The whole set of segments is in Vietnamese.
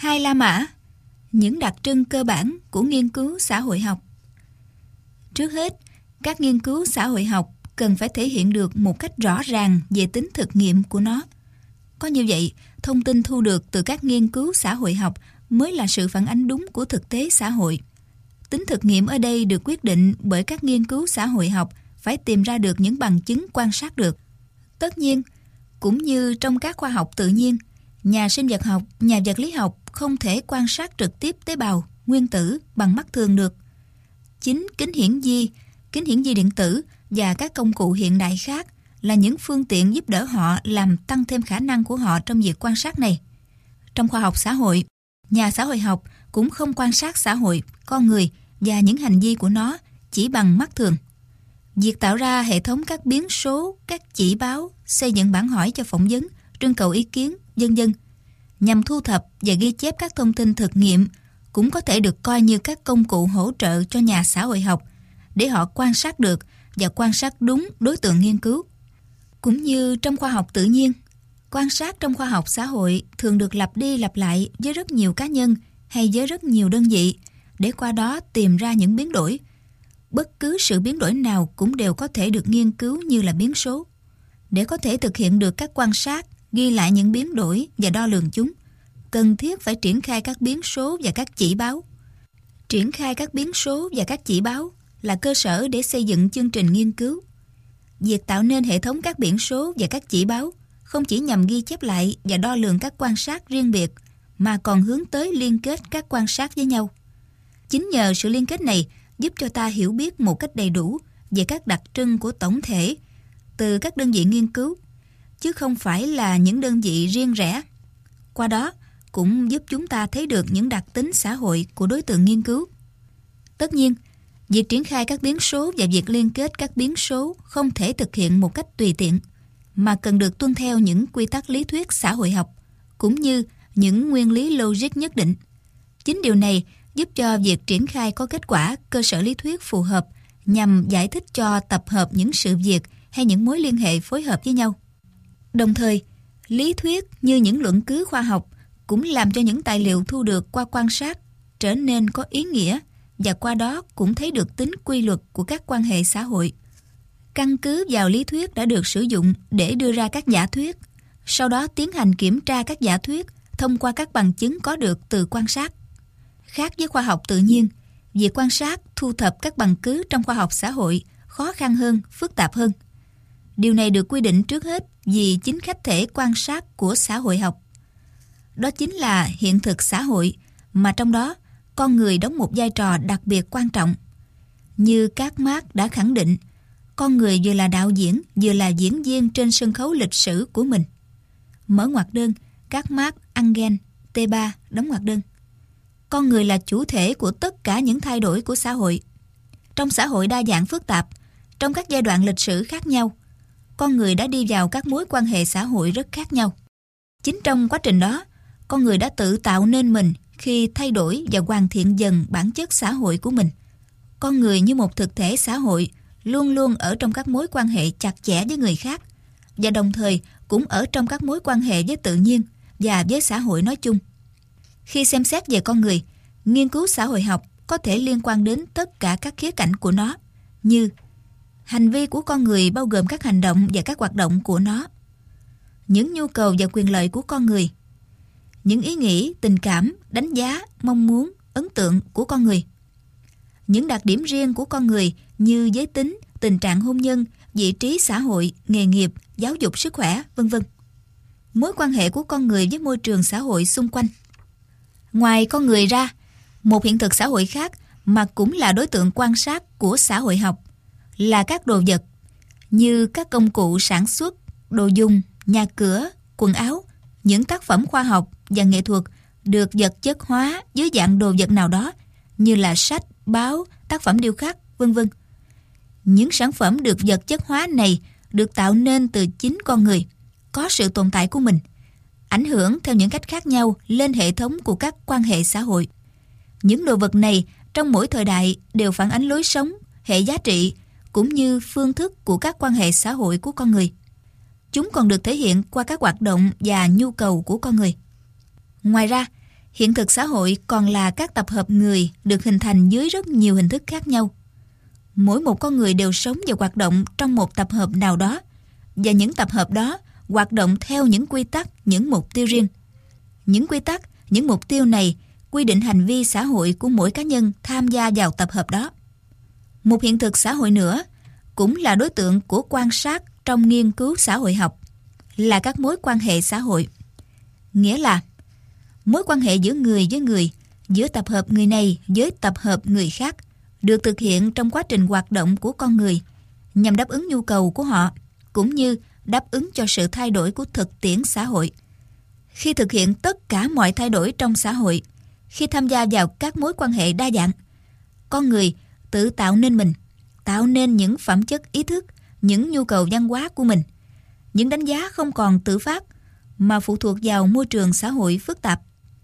2 La Mã, những đặc trưng cơ bản của nghiên cứu xã hội học. Trước hết, các nghiên cứu xã hội học cần phải thể hiện được một cách rõ ràng về tính thực nghiệm của nó. Có như vậy, thông tin thu được từ các nghiên cứu xã hội học mới là sự phản ánh đúng của thực tế xã hội. Tính thực nghiệm ở đây được quyết định bởi các nghiên cứu xã hội học phải tìm ra được những bằng chứng quan sát được. Tất nhiên, cũng như trong các khoa học tự nhiên, nhà sinh vật học, nhà vật lý học không thể quan sát trực tiếp tế bào, nguyên tử bằng mắt thường được. Chính kính hiển vi điện tử và các công cụ hiện đại khác là những phương tiện giúp đỡ họ làm tăng thêm khả năng của họ trong việc quan sát này. Trong khoa học xã hội, nhà xã hội học cũng không quan sát xã hội, con người và những hành vi của nó chỉ bằng mắt thường. Việc tạo ra hệ thống các biến số, các chỉ báo, xây dựng bản hỏi cho phỏng vấn, trưng cầu ý kiến, vân vân, nhằm thu thập và ghi chép các thông tin thực nghiệm cũng có thể được coi như các công cụ hỗ trợ cho nhà xã hội học để họ quan sát được và quan sát đúng đối tượng nghiên cứu. Cũng như trong khoa học tự nhiên, quan sát trong khoa học xã hội thường được lặp đi lặp lại với rất nhiều cá nhân hay với rất nhiều đơn vị để qua đó tìm ra những biến đổi. Bất cứ sự biến đổi nào cũng đều có thể được nghiên cứu như là biến số. Để có thể thực hiện được các quan sát, ghi lại những biến đổi và đo lường chúng, cần thiết phải triển khai các biến số và các chỉ báo. Triển khai các biến số và các chỉ báo là cơ sở để xây dựng chương trình nghiên cứu. Việc tạo nên hệ thống các biển số và các chỉ báo không chỉ nhằm ghi chép lại và đo lường các quan sát riêng biệt, mà còn hướng tới liên kết các quan sát với nhau. Chính nhờ sự liên kết này giúp cho ta hiểu biết một cách đầy đủ về các đặc trưng của tổng thể từ các đơn vị nghiên cứu, chứ không phải là những đơn vị riêng rẽ. Qua đó cũng giúp chúng ta thấy được những đặc tính xã hội của đối tượng nghiên cứu. Tất nhiên, việc triển khai các biến số và việc liên kết các biến số không thể thực hiện một cách tùy tiện, mà cần được tuân theo những quy tắc lý thuyết xã hội học, cũng như những nguyên lý logic nhất định. Chính điều này giúp cho việc triển khai có kết quả cơ sở lý thuyết phù hợp nhằm giải thích cho tập hợp những sự việc hay những mối liên hệ phối hợp với nhau. Đồng thời, lý thuyết như những luận cứ khoa học cũng làm cho những tài liệu thu được qua quan sát trở nên có ý nghĩa, và qua đó cũng thấy được tính quy luật của các quan hệ xã hội. Căn cứ vào lý thuyết đã được sử dụng để đưa ra các giả thuyết, sau đó tiến hành kiểm tra các giả thuyết thông qua các bằng chứng có được từ quan sát. Khác với khoa học tự nhiên, việc quan sát, thu thập các bằng cứ trong khoa học xã hội khó khăn hơn, phức tạp hơn. Điều này được quy định trước hết vì chính khách thể quan sát của xã hội học. Đó chính là hiện thực xã hội, mà trong đó con người đóng một vai trò đặc biệt quan trọng. Như các Marx đã khẳng định, con người vừa là đạo diễn, vừa là diễn viên trên sân khấu lịch sử của mình. Mở ngoặc đơn, các Marx, Engels, T3, đóng ngoặc đơn. Con người là chủ thể của tất cả những thay đổi của xã hội. Trong xã hội đa dạng phức tạp, trong các giai đoạn lịch sử khác nhau, con người đã đi vào các mối quan hệ xã hội rất khác nhau. Chính trong quá trình đó, con người đã tự tạo nên mình khi thay đổi và hoàn thiện dần bản chất xã hội của mình. Con người như một thực thể xã hội luôn luôn ở trong các mối quan hệ chặt chẽ với người khác, và đồng thời cũng ở trong các mối quan hệ với tự nhiên và với xã hội nói chung. Khi xem xét về con người, nghiên cứu xã hội học có thể liên quan đến tất cả các khía cạnh của nó, như hành vi của con người bao gồm các hành động và các hoạt động của nó, những nhu cầu và quyền lợi của con người, những ý nghĩ, tình cảm, đánh giá, mong muốn, ấn tượng của con người, những đặc điểm riêng của con người như giới tính, tình trạng hôn nhân, vị trí xã hội, nghề nghiệp, giáo dục, sức khỏe, v.v. Mối quan hệ của con người với môi trường xã hội xung quanh. Ngoài con người ra, một hiện thực xã hội khác mà cũng là đối tượng quan sát của xã hội học là các đồ vật, như các công cụ sản xuất, đồ dùng, nhà cửa, quần áo, những tác phẩm khoa học và nghệ thuật được vật chất hóa dưới dạng đồ vật nào đó, như là sách, báo, tác phẩm điêu khắc, v.v. Những sản phẩm được vật chất hóa này được tạo nên từ chính con người, có sự tồn tại của mình, ảnh hưởng theo những cách khác nhau lên hệ thống của các quan hệ xã hội. Những đồ vật này trong mỗi thời đại đều phản ánh lối sống, hệ giá trị cũng như phương thức của các quan hệ xã hội của con người. Chúng còn được thể hiện qua các hoạt động và nhu cầu của con người. Ngoài ra, Hiện thực xã hội còn là các tập hợp người được hình thành dưới rất nhiều hình thức khác nhau. Mỗi một con người đều sống và hoạt động trong một tập hợp nào đó, và những tập hợp đó hoạt động theo những quy tắc, những mục tiêu riêng. Những quy tắc, những mục tiêu này quy định hành vi xã hội của mỗi cá nhân tham gia vào tập hợp đó. Một hiện thực xã hội nữa cũng là đối tượng của quan sát trong nghiên cứu xã hội học là các mối quan hệ xã hội. Nghĩa là mối quan hệ giữa người với người, giữa tập hợp người này với tập hợp người khác được thực hiện trong quá trình hoạt động của con người nhằm đáp ứng nhu cầu của họ cũng như đáp ứng cho sự thay đổi của thực tiễn xã hội. Khi thực hiện tất cả mọi thay đổi trong xã hội, khi tham gia vào các mối quan hệ đa dạng, con người tự tạo nên mình, tạo nên những phẩm chất ý thức, những nhu cầu văn hóa của mình. Những đánh giá không còn tự phát mà phụ thuộc vào môi trường xã hội phức tạp.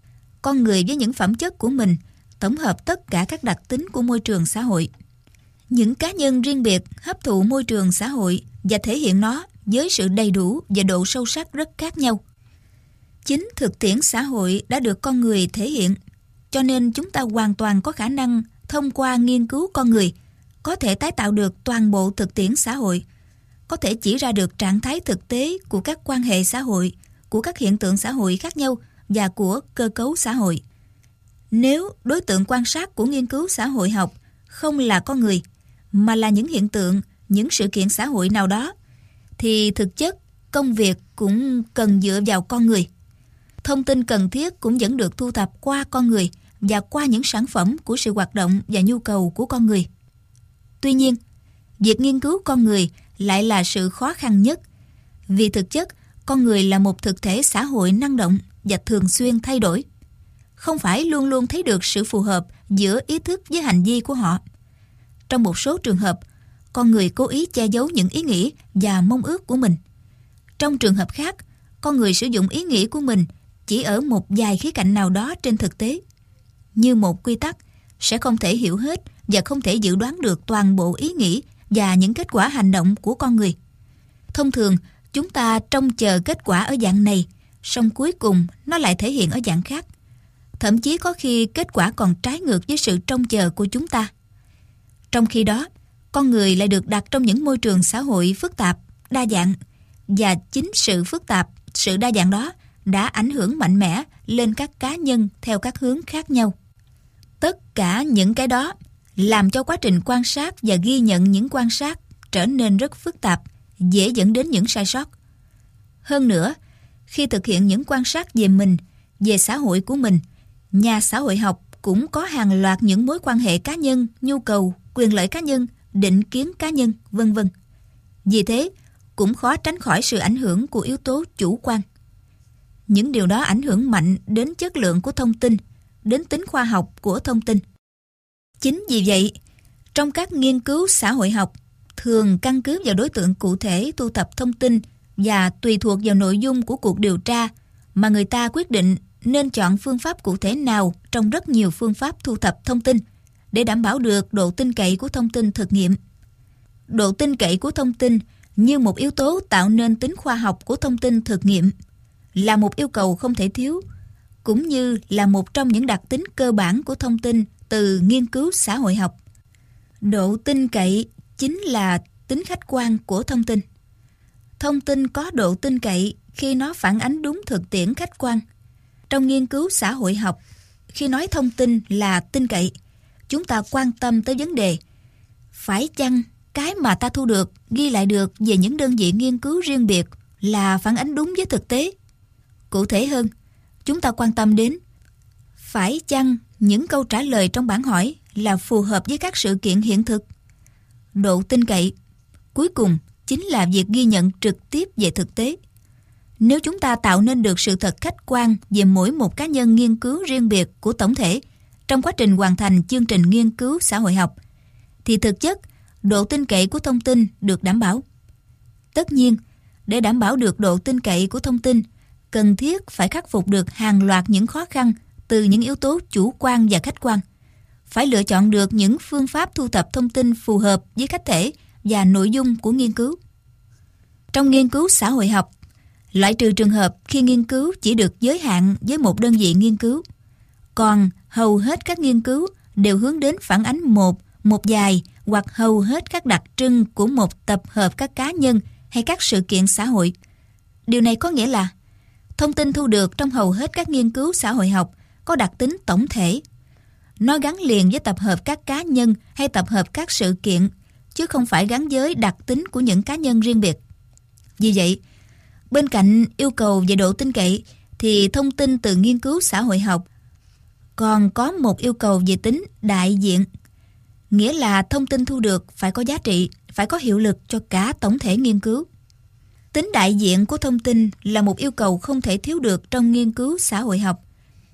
Con người với những phẩm chất của mình tổng hợp tất cả các đặc tính của môi trường xã hội. Những cá nhân riêng biệt hấp thụ môi trường xã hội và thể hiện nó với sự đầy đủ và độ sâu sắc rất khác nhau. Chính thực tiễn xã hội đã được con người thể hiện, cho nên chúng ta hoàn toàn có khả năng thông qua nghiên cứu con người có thể tái tạo được toàn bộ thực tiễn xã hội, có thể chỉ ra được trạng thái thực tế của các quan hệ xã hội, của các hiện tượng xã hội khác nhau và của cơ cấu xã hội. Nếu đối tượng quan sát của nghiên cứu xã hội học không là con người, mà là những hiện tượng, những sự kiện xã hội nào đó, thì thực chất công việc cũng cần dựa vào con người. Thông tin cần thiết cũng vẫn được thu thập qua con người và qua những sản phẩm của sự hoạt động và nhu cầu của con người. Tuy nhiên, việc nghiên cứu con người lại là sự khó khăn nhất, vì thực chất con người là một thực thể xã hội năng động và thường xuyên thay đổi. Không phải luôn luôn thấy được sự phù hợp giữa ý thức với hành vi của họ. Trong một số trường hợp, con người cố ý che giấu những ý nghĩ và mong ước của mình. Trong trường hợp khác, con người sử dụng ý nghĩ của mình chỉ ở một vài khía cạnh nào đó trên thực tế. Như một quy tắc sẽ không thể hiểu hết và không thể dự đoán được toàn bộ ý nghĩ và những kết quả hành động của con người. Thông thường, chúng ta trông chờ kết quả ở dạng này, song cuối cùng nó lại thể hiện ở dạng khác. Thậm chí có khi kết quả còn trái ngược với sự trông chờ của chúng ta. Trong khi đó, con người lại được đặt trong những môi trường xã hội phức tạp, đa dạng, và chính sự phức tạp, sự đa dạng đó đã ảnh hưởng mạnh mẽ lên các cá nhân theo các hướng khác nhau. Tất cả những cái đó làm cho quá trình quan sát và ghi nhận những quan sát trở nên rất phức tạp, dễ dẫn đến những sai sót. Hơn nữa, khi thực hiện những quan sát về mình, về xã hội của mình, nhà xã hội học cũng có hàng loạt những mối quan hệ cá nhân, nhu cầu, quyền lợi cá nhân, định kiến cá nhân, vân vân. Vì thế, cũng khó tránh khỏi sự ảnh hưởng của yếu tố chủ quan. Những điều đó ảnh hưởng mạnh đến chất lượng của thông tin, đến tính khoa học của thông tin. Chính vì vậy, trong các nghiên cứu xã hội học, thường căn cứ vào đối tượng cụ thể thu thập thông tin và tùy thuộc vào nội dung của cuộc điều tra mà người ta quyết định nên chọn phương pháp cụ thể nào trong rất nhiều phương pháp thu thập thông tin để đảm bảo được độ tin cậy của thông tin thực nghiệm. Độ tin cậy của thông tin như một yếu tố tạo nên tính khoa học của thông tin thực nghiệm là một yêu cầu không thể thiếu, cũng như là một trong những đặc tính cơ bản của thông tin từ nghiên cứu xã hội học. Độ tin cậy chính là tính khách quan của thông tin. Thông tin có độ tin cậy khi nó phản ánh đúng thực tiễn khách quan. Trong nghiên cứu xã hội học, khi nói thông tin là tin cậy, chúng ta quan tâm tới vấn đề phải chăng cái mà ta thu được, ghi lại được về những đơn vị nghiên cứu riêng biệt là phản ánh đúng với thực tế. Cụ thể hơn, chúng ta quan tâm đến phải chăng những câu trả lời trong bản hỏi là phù hợp với các sự kiện hiện thực. Độ tin cậy, cuối cùng, chính là việc ghi nhận trực tiếp về thực tế. Nếu chúng ta tạo nên được sự thật khách quan về mỗi một cá nhân nghiên cứu riêng biệt của tổng thể trong quá trình hoàn thành chương trình nghiên cứu xã hội học, thì thực chất, độ tin cậy của thông tin được đảm bảo. Tất nhiên, để đảm bảo được độ tin cậy của thông tin, cần thiết phải khắc phục được hàng loạt những khó khăn từ những yếu tố chủ quan và khách quan. Phải lựa chọn được những phương pháp thu thập thông tin phù hợp với khách thể và nội dung của nghiên cứu. Trong nghiên cứu xã hội học, loại trừ trường hợp khi nghiên cứu chỉ được giới hạn với một đơn vị nghiên cứu, Còn hầu hết các nghiên cứu đều hướng đến phản ánh một vài hoặc hầu hết các đặc trưng của một tập hợp các cá nhân hay các sự kiện xã hội. Điều này có nghĩa là thông tin thu được trong hầu hết các nghiên cứu xã hội học có đặc tính tổng thể. Nó gắn liền với tập hợp các cá nhân hay tập hợp các sự kiện, chứ không phải gắn với đặc tính của những cá nhân riêng biệt. Vì vậy, bên cạnh yêu cầu về độ tin cậy, thì thông tin từ nghiên cứu xã hội học còn có một yêu cầu về tính đại diện. Nghĩa là thông tin thu được phải có giá trị, phải có hiệu lực cho cả tổng thể nghiên cứu. Tính đại diện của thông tin là một yêu cầu không thể thiếu được trong nghiên cứu xã hội học,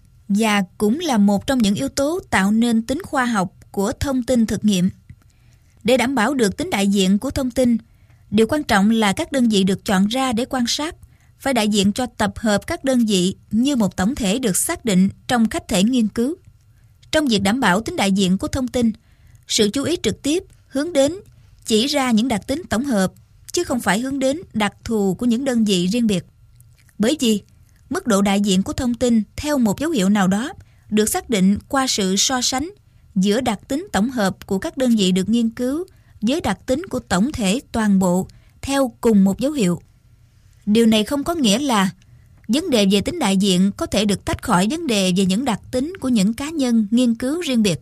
và cũng là một trong những yếu tố tạo nên tính khoa học của thông tin thực nghiệm. Để đảm bảo được tính đại diện của thông tin, điều quan trọng là các đơn vị được chọn ra để quan sát phải đại diện cho tập hợp các đơn vị như một tổng thể được xác định trong khách thể nghiên cứu. Trong việc đảm bảo tính đại diện của thông tin, sự chú ý trực tiếp hướng đến chỉ ra những đặc tính tổng hợp, chứ không phải hướng đến đặc thù của những đơn vị riêng biệt. Bởi vì mức độ đại diện của thông tin theo một dấu hiệu nào đó được xác định qua sự so sánh giữa đặc tính tổng hợp của các đơn vị được nghiên cứu với đặc tính của tổng thể toàn bộ theo cùng một dấu hiệu. Điều này không có nghĩa là vấn đề về tính đại diện có thể được tách khỏi vấn đề về những đặc tính của những cá nhân nghiên cứu riêng biệt.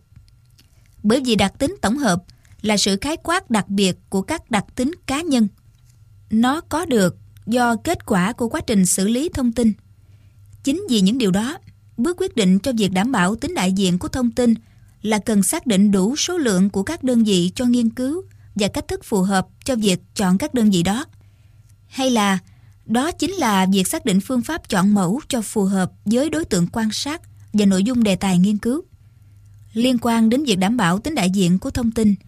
Bởi vì đặc tính tổng hợp là sự khái quát đặc biệt của các đặc tính cá nhân. Nó có được do kết quả của quá trình xử lý thông tin. Chính vì những điều đó, bước quyết định cho việc đảm bảo tính đại diện của thông tin là cần xác định đủ số lượng của các đơn vị cho nghiên cứu và cách thức phù hợp cho việc chọn các đơn vị đó. Hay là đó chính là việc xác định phương pháp chọn mẫu cho phù hợp với đối tượng quan sát và nội dung đề tài nghiên cứu. Liên quan đến việc đảm bảo tính đại diện của thông tin,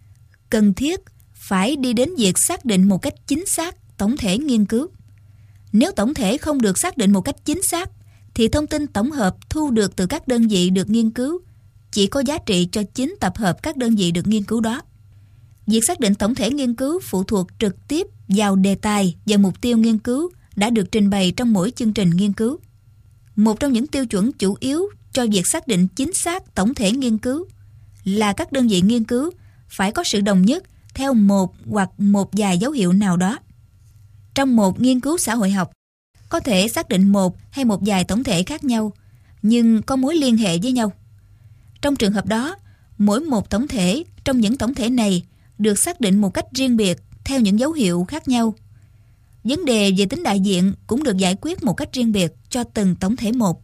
cần thiết phải đi đến việc xác định một cách chính xác tổng thể nghiên cứu. Nếu tổng thể không được xác định một cách chính xác, thì thông tin tổng hợp thu được từ các đơn vị được nghiên cứu chỉ có giá trị cho chính tập hợp các đơn vị được nghiên cứu đó. Việc xác định tổng thể nghiên cứu phụ thuộc trực tiếp vào đề tài và mục tiêu nghiên cứu đã được trình bày trong mỗi chương trình nghiên cứu. Một trong những tiêu chuẩn chủ yếu cho việc xác định chính xác tổng thể nghiên cứu là các đơn vị nghiên cứu phải có sự đồng nhất theo một hoặc một vài dấu hiệu nào đó. Trong một nghiên cứu xã hội học, có thể xác định một hay một vài tổng thể khác nhau, nhưng có mối liên hệ với nhau. Trong trường hợp đó, mỗi một tổng thể trong những tổng thể này được xác định một cách riêng biệt theo những dấu hiệu khác nhau. Vấn đề về tính đại diện cũng được giải quyết một cách riêng biệt cho từng tổng thể một.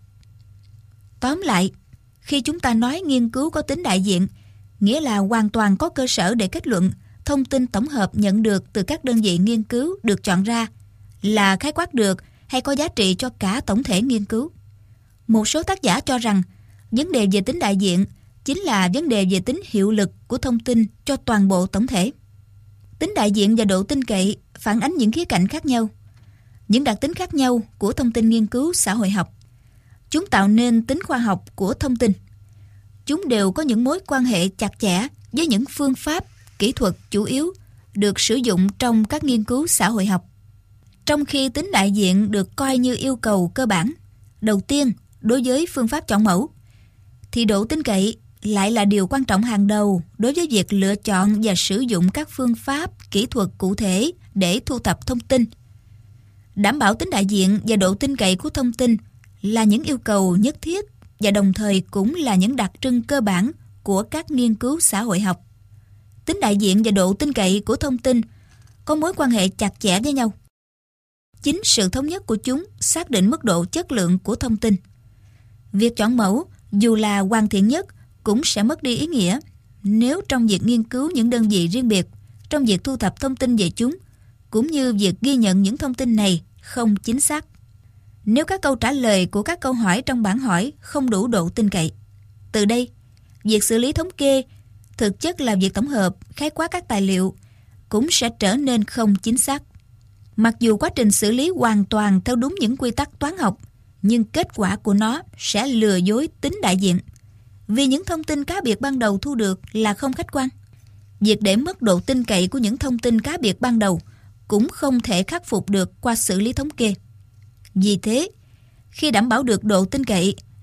Tóm lại, khi chúng ta nói nghiên cứu có tính đại diện, nghĩa là hoàn toàn có cơ sở để kết luận thông tin tổng hợp nhận được từ các đơn vị nghiên cứu được chọn ra là khái quát được hay có giá trị cho cả tổng thể nghiên cứu. Một số tác giả cho rằng vấn đề về tính đại diện chính là vấn đề về tính hiệu lực của thông tin cho toàn bộ tổng thể. Tính đại diện và độ tin cậy phản ánh những khía cạnh khác nhau, những đặc tính khác nhau của thông tin nghiên cứu xã hội học. Chúng tạo nên tính khoa học của thông tin. Chúng đều có những mối quan hệ chặt chẽ với những phương pháp, kỹ thuật chủ yếu được sử dụng trong các nghiên cứu xã hội học. Trong khi tính đại diện được coi như yêu cầu cơ bản, đầu tiên đối với phương pháp chọn mẫu, thì độ tin cậy lại là điều quan trọng hàng đầu đối với việc lựa chọn và sử dụng các phương pháp, kỹ thuật cụ thể để thu thập thông tin. Đảm bảo tính đại diện và độ tin cậy của thông tin là những yêu cầu nhất thiết và đồng thời cũng là những đặc trưng cơ bản của các nghiên cứu xã hội học. Tính đại diện và độ tin cậy của thông tin có mối quan hệ chặt chẽ với nhau. Chính sự thống nhất của chúng xác định mức độ chất lượng của thông tin. Việc chọn mẫu, dù là hoàn thiện nhất, cũng sẽ mất đi ý nghĩa nếu trong việc nghiên cứu những đơn vị riêng biệt, trong việc thu thập thông tin về chúng, cũng như việc ghi nhận những thông tin này không chính xác. Nếu các câu trả lời của các câu hỏi trong bảng hỏi không đủ độ tin cậy. Từ đây, việc xử lý thống kê thực chất là việc tổng hợp, khái quát các tài liệu cũng sẽ trở nên không chính xác. Mặc dù quá trình xử lý hoàn toàn theo đúng những quy tắc toán học, nhưng kết quả của nó sẽ lừa dối tính đại diện, vì những thông tin cá biệt ban đầu thu được là không khách quan. Việc để mất độ tin cậy của những thông tin cá biệt ban đầu cũng không thể khắc phục được qua xử lý thống kê. Vì thế, khi đảm bảo được độ tin cậy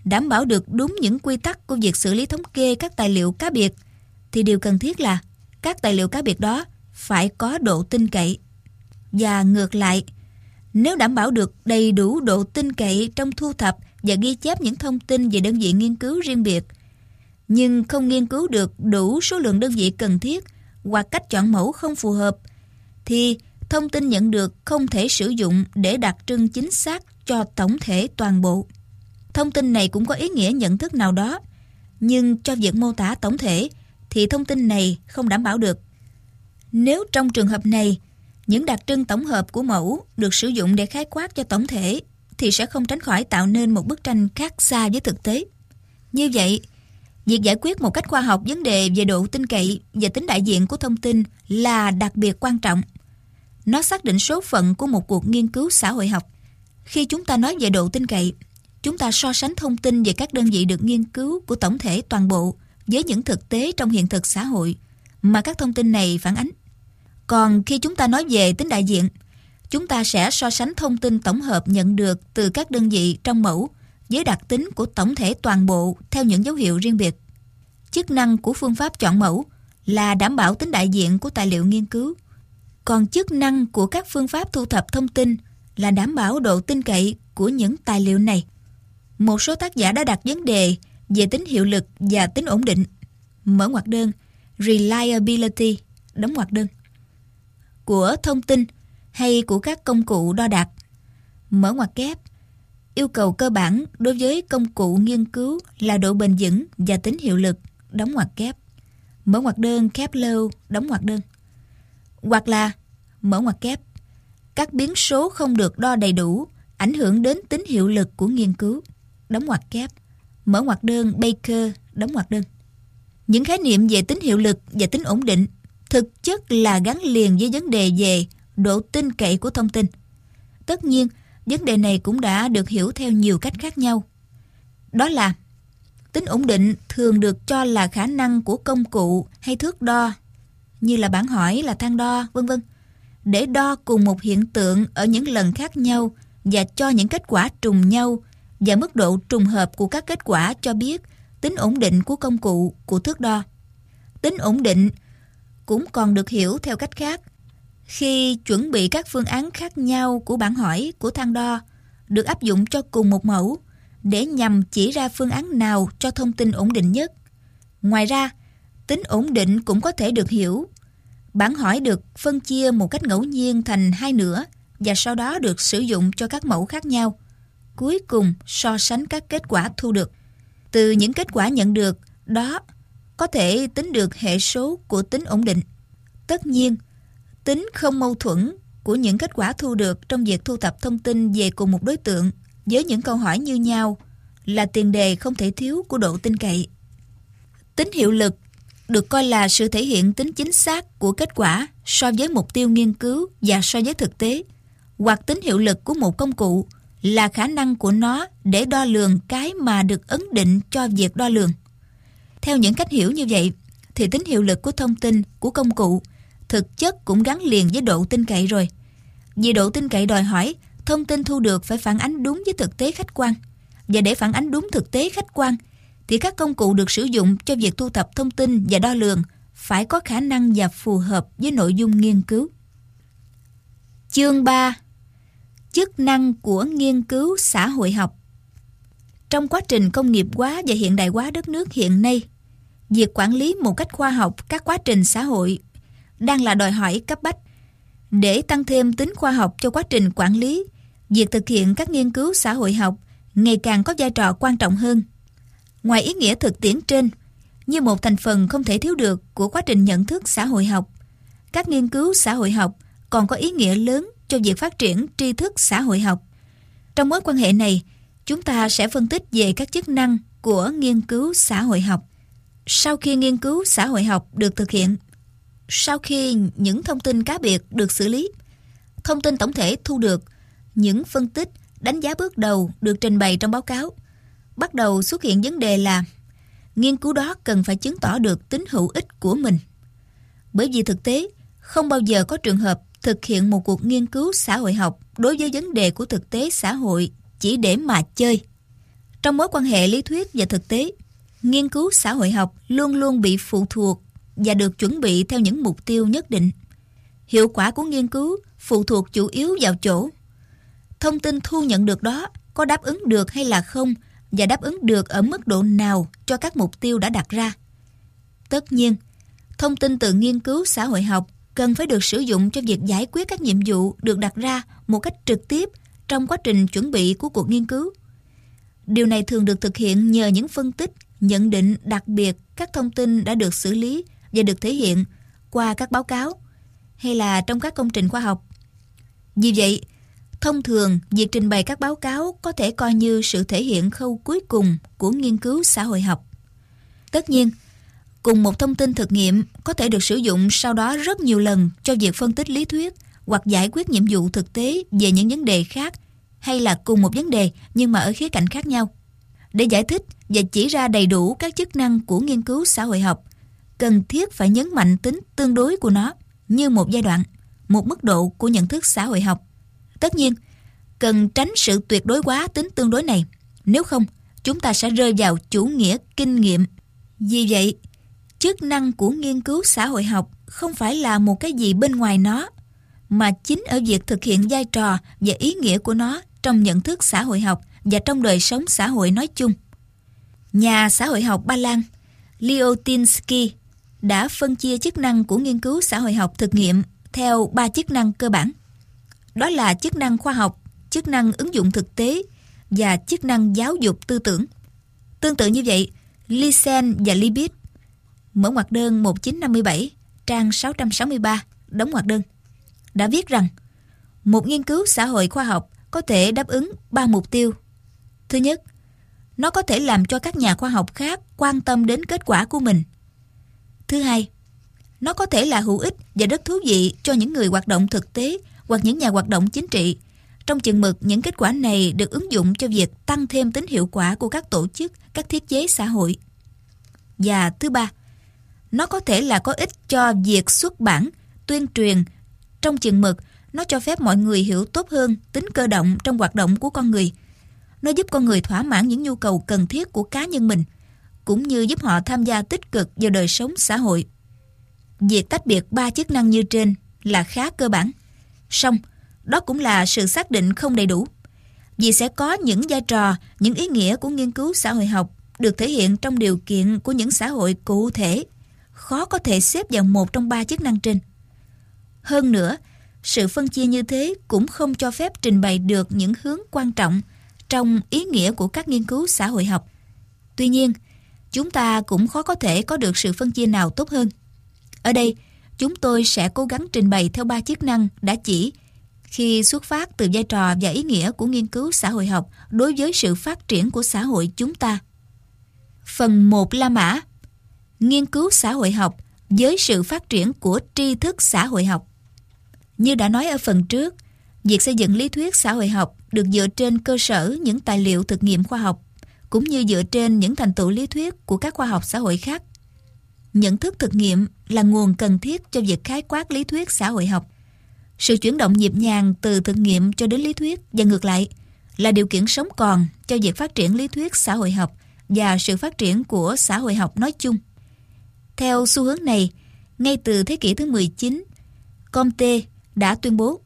đảm bảo được đúng những quy tắc của việc xử lý thống kê các tài liệu cá biệt, thì điều cần thiết là các tài liệu cá biệt đó phải có độ tin cậy. Và ngược lại, nếu đảm bảo được đầy đủ độ tin cậy trong thu thập và ghi chép những thông tin về đơn vị nghiên cứu riêng biệt, nhưng không nghiên cứu được đủ số lượng đơn vị cần thiết hoặc cách chọn mẫu không phù hợp, thì thông tin nhận được không thể sử dụng để đặc trưng chính xác cho tổng thể toàn bộ. Thông tin này cũng có ý nghĩa nhận thức nào đó, nhưng cho việc mô tả tổng thể thì thông tin này không đảm bảo được. Nếu trong trường hợp này, những đặc trưng tổng hợp của mẫu được sử dụng để khái quát cho tổng thể, thì sẽ không tránh khỏi tạo nên một bức tranh khác xa với thực tế. Như vậy, việc giải quyết một cách khoa học vấn đề về độ tin cậy và tính đại diện của thông tin là đặc biệt quan trọng. Nó xác định số phận của một cuộc nghiên cứu xã hội học. Khi chúng ta nói về độ tin cậy, chúng ta so sánh thông tin về các đơn vị được nghiên cứu của tổng thể toàn bộ với những thực tế trong hiện thực xã hội mà các thông tin này phản ánh. Còn khi chúng ta nói về tính đại diện, chúng ta sẽ so sánh thông tin tổng hợp nhận được từ các đơn vị trong mẫu với đặc tính của tổng thể toàn bộ theo những dấu hiệu riêng biệt. Chức năng của phương pháp chọn mẫu là đảm bảo tính đại diện của tài liệu nghiên cứu. Còn chức năng của các phương pháp thu thập thông tin là đảm bảo độ tin cậy của những tài liệu này. Một số tác giả đã đặt vấn đề về tính hiệu lực và tính ổn định, mở ngoặc đơn, reliability, đóng ngoặc đơn, của thông tin hay của các công cụ đo đạc, mở ngoặc kép. Yêu cầu cơ bản đối với công cụ nghiên cứu là độ bền vững và tính hiệu lực, đóng ngoặc kép, mở ngoặc đơn Kepler, đóng ngoặc đơn. Hoặc là, mở ngoặc kép, các biến số không được đo đầy đủ ảnh hưởng đến tính hiệu lực của nghiên cứu, đóng ngoặc kép, mở ngoặc đơn Baker, đóng ngoặc đơn. Những khái niệm về tính hiệu lực và tính ổn định thực chất là gắn liền với vấn đề về độ tin cậy của thông tin. Tất nhiên, vấn đề này cũng đã được hiểu theo nhiều cách khác nhau. Đó là, tính ổn định thường được cho là khả năng của công cụ hay thước đo, như là bảng hỏi, là thang đo, v.v., để đo cùng một hiện tượng ở những lần khác nhau và cho những kết quả trùng nhau, và mức độ trùng hợp của các kết quả cho biết tính ổn định của công cụ, của thước đo. Tính ổn định cũng còn được hiểu theo cách khác. Khi chuẩn bị các phương án khác nhau của bảng hỏi, của thang đo được áp dụng cho cùng một mẫu để nhằm chỉ ra phương án nào cho thông tin ổn định nhất. Ngoài ra, tính ổn định cũng có thể được hiểu. Bảng hỏi được phân chia một cách ngẫu nhiên thành hai nửa và sau đó được sử dụng cho các mẫu khác nhau. Cuối cùng so sánh các kết quả thu được. Từ những kết quả nhận được đó có thể tính được hệ số của tính ổn định. Tất nhiên, tính không mâu thuẫn của những kết quả thu được trong việc thu thập thông tin về cùng một đối tượng với những câu hỏi như nhau là tiền đề không thể thiếu của độ tin cậy. Tính hiệu lực được coi là sự thể hiện tính chính xác của kết quả so với mục tiêu nghiên cứu và so với thực tế, hoặc tính hiệu lực của một công cụ là khả năng của nó để đo lường cái mà được ấn định cho việc đo lường. Theo những cách hiểu như vậy, thì tính hiệu lực của thông tin, của công cụ thực chất cũng gắn liền với độ tin cậy rồi. Vì độ tin cậy đòi hỏi thông tin thu được phải phản ánh đúng với thực tế khách quan. Và để phản ánh đúng thực tế khách quan, thì các công cụ được sử dụng cho việc thu thập thông tin và đo lường phải có khả năng và phù hợp với nội dung nghiên cứu. Chương 3. Chức năng của nghiên cứu xã hội học. Trong quá trình công nghiệp hóa và hiện đại hóa đất nước hiện nay, việc quản lý một cách khoa học các quá trình xã hội đang là đòi hỏi cấp bách. Để tăng thêm tính khoa học cho quá trình quản lý, việc thực hiện các nghiên cứu xã hội học ngày càng có vai trò quan trọng hơn. Ngoài ý nghĩa thực tiễn trên, như một thành phần không thể thiếu được của quá trình nhận thức xã hội học, các nghiên cứu xã hội học còn có ý nghĩa lớn cho việc phát triển tri thức xã hội học. Trong mối quan hệ này, chúng ta sẽ phân tích về các chức năng của nghiên cứu xã hội học. Sau khi nghiên cứu xã hội học được thực hiện, sau khi những thông tin cá biệt được xử lý, thông tin tổng thể thu được, những phân tích, đánh giá bước đầu được trình bày trong báo cáo, bắt đầu xuất hiện vấn đề là nghiên cứu đó cần phải chứng tỏ được tính hữu ích của mình. Bởi vì thực tế, không bao giờ có trường hợp thực hiện một cuộc nghiên cứu xã hội học đối với vấn đề của thực tế xã hội chỉ để mà chơi. Trong mối quan hệ lý thuyết và thực tế, nghiên cứu xã hội học luôn luôn bị phụ thuộc và được chuẩn bị theo những mục tiêu nhất định. Hiệu quả của nghiên cứu phụ thuộc chủ yếu vào chỗ thông tin thu nhận được đó có đáp ứng được hay là không, và đáp ứng được ở mức độ nào cho các mục tiêu đã đặt ra. Tất nhiên, thông tin từ nghiên cứu xã hội học cần phải được sử dụng cho việc giải quyết các nhiệm vụ được đặt ra một cách trực tiếp trong quá trình chuẩn bị của cuộc nghiên cứu. Điều này thường được thực hiện nhờ những phân tích, nhận định đặc biệt các thông tin đã được xử lý và được thể hiện qua các báo cáo hay là trong các công trình khoa học. Vì vậy, thông thường, việc trình bày các báo cáo có thể coi như sự thể hiện khâu cuối cùng của nghiên cứu xã hội học. Tất nhiên, cùng một thông tin thực nghiệm có thể được sử dụng sau đó rất nhiều lần cho việc phân tích lý thuyết hoặc giải quyết nhiệm vụ thực tế về những vấn đề khác, hay là cùng một vấn đề nhưng mà ở khía cạnh khác nhau. Để giải thích và chỉ ra đầy đủ các chức năng của nghiên cứu xã hội học, cần thiết phải nhấn mạnh tính tương đối của nó như một giai đoạn, một mức độ của nhận thức xã hội học. Tất nhiên, cần tránh sự tuyệt đối hóa tính tương đối này, nếu không, chúng ta sẽ rơi vào chủ nghĩa kinh nghiệm. Vì vậy, chức năng của nghiên cứu xã hội học không phải là một cái gì bên ngoài nó, mà chính ở việc thực hiện vai trò và ý nghĩa của nó trong nhận thức xã hội học và trong đời sống xã hội nói chung. Nhà xã hội học Ba Lan Lihotinski đã phân chia chức năng của nghiên cứu xã hội học thực nghiệm theo 3 chức năng cơ bản. Đó là chức năng khoa học, chức năng ứng dụng thực tế và chức năng giáo dục tư tưởng. Tương tự như vậy, Lysen và Libet, mở ngoặc đơn 1957, trang 663, đóng ngoặc đơn, đã viết rằng một nghiên cứu xã hội khoa học có thể đáp ứng 3 mục tiêu. Thứ nhất, nó có thể làm cho các nhà khoa học khác quan tâm đến kết quả của mình. Thứ hai, nó có thể là hữu ích và rất thú vị cho những người hoạt động thực tế hoặc những nhà hoạt động chính trị, trong chừng mực những kết quả này được ứng dụng cho việc tăng thêm tính hiệu quả của các tổ chức, các thiết chế xã hội. Và thứ ba, nó có thể là có ích cho việc xuất bản, tuyên truyền, trong chừng mực nó cho phép mọi người hiểu tốt hơn tính cơ động trong hoạt động của con người. Nó giúp con người thỏa mãn những nhu cầu cần thiết của cá nhân mình, cũng như giúp họ tham gia tích cực vào đời sống xã hội. Việc tách biệt 3 chức năng như trên là khá cơ bản. Song, đó cũng là sự xác định không đầy đủ, vì sẽ có những vai trò, những ý nghĩa của nghiên cứu xã hội học được thể hiện trong điều kiện của những xã hội cụ thể, khó có thể xếp vào một trong 3 chức năng trên. Hơn nữa, sự phân chia như thế cũng không cho phép trình bày được những hướng quan trọng trong ý nghĩa của các nghiên cứu xã hội học. Tuy nhiên, chúng ta cũng khó có thể có được sự phân chia nào tốt hơn. Ở đây, chúng tôi sẽ cố gắng trình bày theo 3 chức năng đã chỉ khi xuất phát từ vai trò và ý nghĩa của nghiên cứu xã hội học đối với sự phát triển của xã hội chúng ta. Phần 1 La Mã: nghiên cứu xã hội học với sự phát triển của tri thức xã hội học. Như đã nói ở phần trước, việc xây dựng lý thuyết xã hội học được dựa trên cơ sở những tài liệu thực nghiệm khoa học, cũng như dựa trên những thành tựu lý thuyết của các khoa học xã hội khác. Nhận thức thực nghiệm là nguồn cần thiết cho việc khái quát lý thuyết xã hội học. Sự chuyển động nhịp nhàng từ thực nghiệm cho đến lý thuyết và ngược lại là điều kiện sống còn cho việc phát triển lý thuyết xã hội học và sự phát triển của xã hội học nói chung. Theo xu hướng này, ngay từ thế kỷ thứ 19, Comte đã tuyên bố: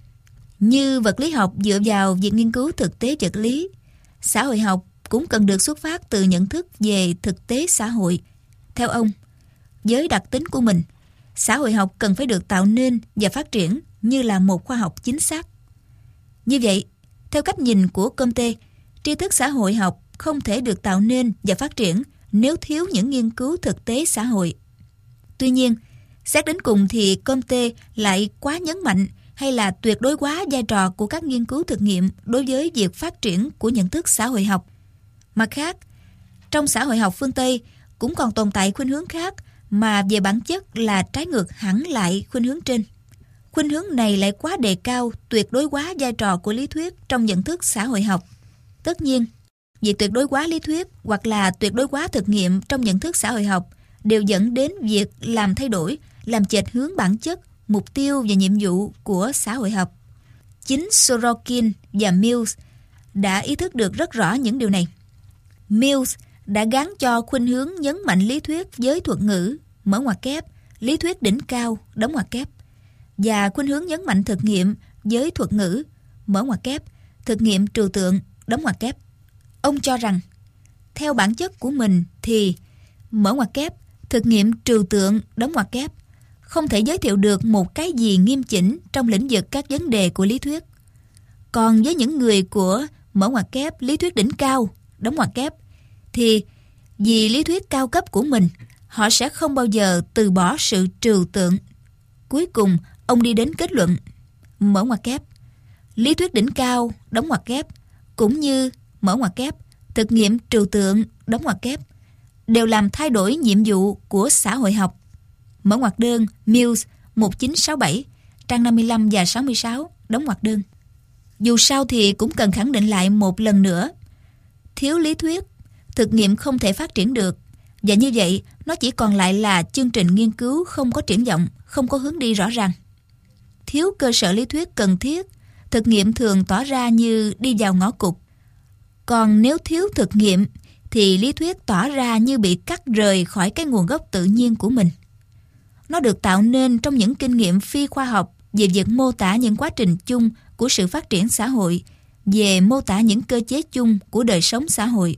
như vật lý học dựa vào việc nghiên cứu thực tế vật lý, xã hội học cũng cần được xuất phát từ nhận thức về thực tế xã hội. Theo ông, với đặc tính của mình, xã hội học cần phải được tạo nên và phát triển như là một khoa học chính xác. Như vậy, theo cách nhìn của Comte, tri thức xã hội học không thể được tạo nên và phát triển nếu thiếu những nghiên cứu thực tế xã hội. Tuy nhiên, xét đến cùng thì Comte lại quá nhấn mạnh hay là tuyệt đối hóa vai trò của các nghiên cứu thực nghiệm đối với việc phát triển của nhận thức xã hội học. Mặt khác, trong xã hội học phương Tây cũng còn tồn tại khuynh hướng khác mà về bản chất là trái ngược hẳn lại khuynh hướng trên. Khuynh hướng này lại quá đề cao tuyệt đối hóa vai trò của lý thuyết trong nhận thức xã hội học. Tất nhiên, việc tuyệt đối hóa lý thuyết hoặc là tuyệt đối hóa thực nghiệm trong nhận thức xã hội học đều dẫn đến việc làm thay đổi, làm chệch hướng bản chất, mục tiêu và nhiệm vụ của xã hội học. Chính Sorokin và Mills đã ý thức được rất rõ những điều này. Mills đã gắn cho khuynh hướng nhấn mạnh lý thuyết với thuật ngữ, mở ngoặc kép, lý thuyết đỉnh cao, đóng ngoặc kép, và khuynh hướng nhấn mạnh thực nghiệm với thuật ngữ, mở ngoặc kép, thực nghiệm trừu tượng, đóng ngoặc kép. Ông cho rằng, theo bản chất của mình thì, mở ngoặc kép, thực nghiệm trừu tượng, đóng ngoặc kép, không thể giới thiệu được một cái gì nghiêm chỉnh trong lĩnh vực các vấn đề của lý thuyết. Còn với những người của, mở ngoặc kép, lý thuyết đỉnh cao, đóng ngoặc kép, thì vì lý thuyết cao cấp của mình, họ sẽ không bao giờ từ bỏ sự trừu tượng. Cuối cùng, ông đi đến kết luận, mở ngoặc kép, lý thuyết đỉnh cao, đóng ngoặc kép, cũng như, mở ngoặc kép, thực nghiệm trừu tượng, đóng ngoặc kép, đều làm thay đổi nhiệm vụ của xã hội học. Mở ngoặc đơn, Mills 1967, trang 55 và 66, đóng ngoặc đơn. Dù sao thì cũng cần khẳng định lại một lần nữa, thiếu lý thuyết, thực nghiệm không thể phát triển được, và như vậy nó chỉ còn lại là chương trình nghiên cứu không có triển vọng, không có hướng đi rõ ràng. Thiếu cơ sở lý thuyết cần thiết, thực nghiệm thường tỏ ra như đi vào ngõ cụt. Còn nếu thiếu thực nghiệm thì lý thuyết tỏ ra như bị cắt rời khỏi cái nguồn gốc tự nhiên của mình. Nó được tạo nên trong những kinh nghiệm phi khoa học về việc mô tả những quá trình chung của sự phát triển xã hội, về mô tả những cơ chế chung của đời sống xã hội.